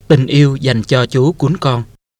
Tình yêu dành cho chú cún con.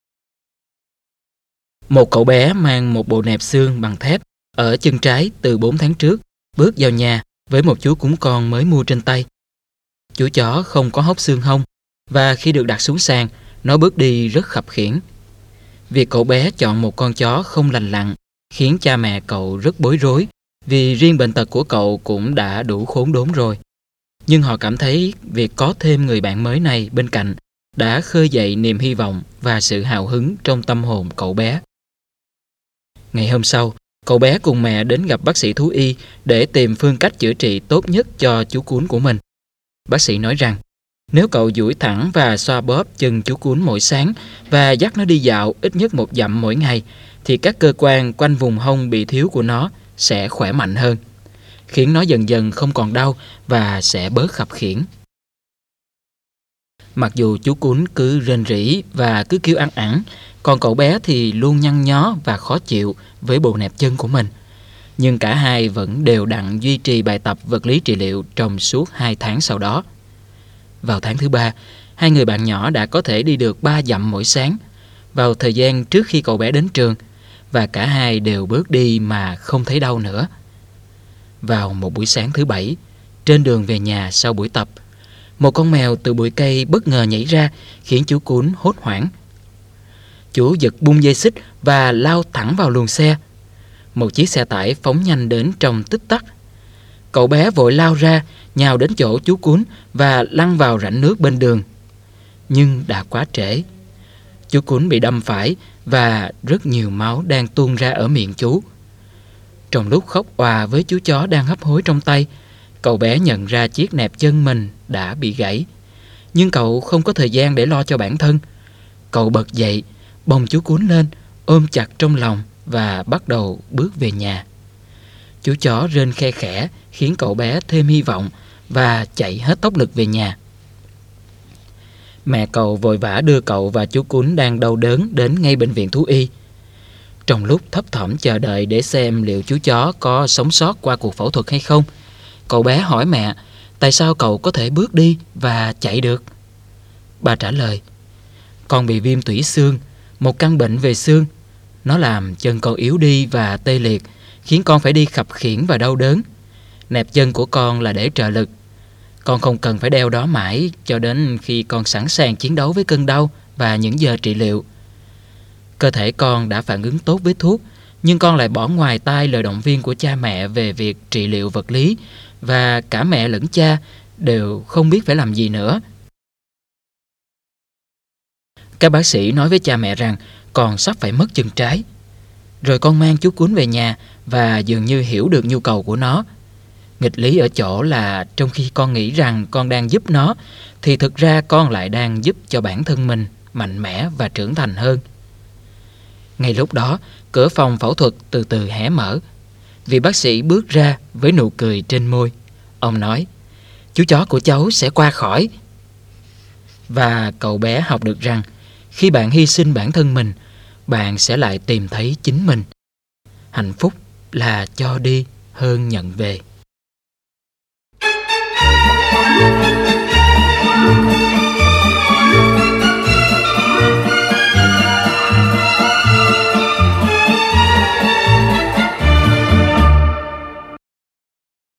Một cậu bé mang một bộ nẹp xương bằng thép ở chân trái từ 4 tháng trước bước vào nhà với một chú cún con mới mua trên tay. Chú chó không có hốc xương hông và khi được đặt xuống sàn, nó bước đi rất khập khiễng. Việc cậu bé chọn một con chó không lành lặn khiến cha mẹ cậu rất bối rối, vì riêng bệnh tật của cậu cũng đã đủ khốn đốn rồi. Nhưng họ cảm thấy việc có thêm người bạn mới này bên cạnh đã khơi dậy niềm hy vọng và sự hào hứng trong tâm hồn cậu bé. Ngày hôm sau, cậu bé cùng mẹ đến gặp bác sĩ thú y để tìm phương cách chữa trị tốt nhất cho chú cún của mình. Bác sĩ nói rằng, nếu cậu duỗi thẳng và xoa bóp chân chú cún mỗi sáng và dắt nó đi dạo ít nhất 1 dặm mỗi ngày, thì các cơ quan quanh vùng hông bị thiếu của nó sẽ khỏe mạnh hơn, khiến nó dần dần không còn đau và sẽ bớt khập khiễng. Mặc dù chú cún cứ rên rỉ và cứ kêu ăn ẳng, còn cậu bé thì luôn nhăn nhó và khó chịu với bộ nẹp chân của mình. Nhưng cả hai vẫn đều đặn duy trì bài tập vật lý trị liệu trong suốt 2 tháng sau đó. Vào tháng thứ 3, hai người bạn nhỏ đã có thể đi được 3 dặm mỗi sáng, vào thời gian trước khi cậu bé đến trường, và cả hai đều bước đi mà không thấy đau nữa. Vào một buổi sáng thứ 7, trên đường về nhà sau buổi tập, một con mèo từ bụi cây bất ngờ nhảy ra khiến chú cún hốt hoảng. Chú giật bung dây xích và lao thẳng vào luồng xe. Một chiếc xe tải phóng nhanh đến trong tích tắc. Cậu bé vội lao ra, nhào đến chỗ chú cún và lăn vào rãnh nước bên đường. Nhưng đã quá trễ. Chú cún bị đâm phải và rất nhiều máu đang tuôn ra ở miệng chú. Trong lúc khóc òa với chú chó đang hấp hối trong tay, cậu bé nhận ra chiếc nẹp chân mình đã bị gãy. Nhưng cậu không có thời gian để lo cho bản thân. Cậu bật dậy, bồng chú cún lên, ôm chặt trong lòng và bắt đầu bước về nhà. Chú chó rên khe khẽ khiến cậu bé thêm hy vọng và chạy hết tốc lực về nhà. Mẹ cậu vội vã đưa cậu và chú cún đang đau đớn đến ngay bệnh viện thú y. Trong lúc thấp thỏm chờ đợi để xem liệu chú chó có sống sót qua cuộc phẫu thuật hay không, cậu bé hỏi mẹ tại sao cậu có thể bước đi và chạy được. Bà trả lời, con bị viêm tủy xương, một căn bệnh về xương. Nó làm chân con yếu đi và tê liệt, khiến con phải đi khập khiễng và đau đớn. Nẹp chân của con là để trợ lực. Con không cần phải đeo đó mãi cho đến khi con sẵn sàng chiến đấu với cơn đau và những giờ trị liệu. Cơ thể con đã phản ứng tốt với thuốc, nhưng con lại bỏ ngoài tai lời động viên của cha mẹ về việc trị liệu vật lý, và cả mẹ lẫn cha đều không biết phải làm gì nữa. Các bác sĩ nói với cha mẹ rằng con sắp phải mất chân trái. Rồi con mang chú cún về nhà và dường như hiểu được nhu cầu của nó. Nghịch lý ở chỗ là trong khi con nghĩ rằng con đang giúp nó, thì thực ra con lại đang giúp cho bản thân mình mạnh mẽ và trưởng thành hơn. Ngay lúc đó, cửa phòng phẫu thuật từ từ hé mở. Vị bác sĩ bước ra với nụ cười trên môi. Ông nói, chú chó của cháu sẽ qua khỏi. Và cậu bé học được rằng khi bạn hy sinh bản thân mình, bạn sẽ lại tìm thấy chính mình. Hạnh phúc là cho đi hơn nhận về.